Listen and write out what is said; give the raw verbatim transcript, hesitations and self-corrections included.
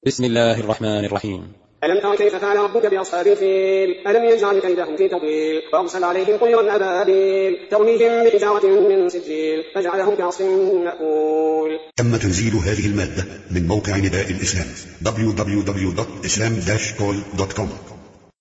بسم الله الرحمن الرحيم. ألم تر كيف فعل ربك بأصحاب الفيل ألم يجعل كيدهم في تضليل وأرسل عليهم طيرا أبابيل ترميهم بحجارة من سجيل فجعلهم كعصف مأكول. تم تنزيل هذه المادة من موقع نداء الإسلام دبليو دبليو دبليو دوت إسلام داش كول دوت كوم.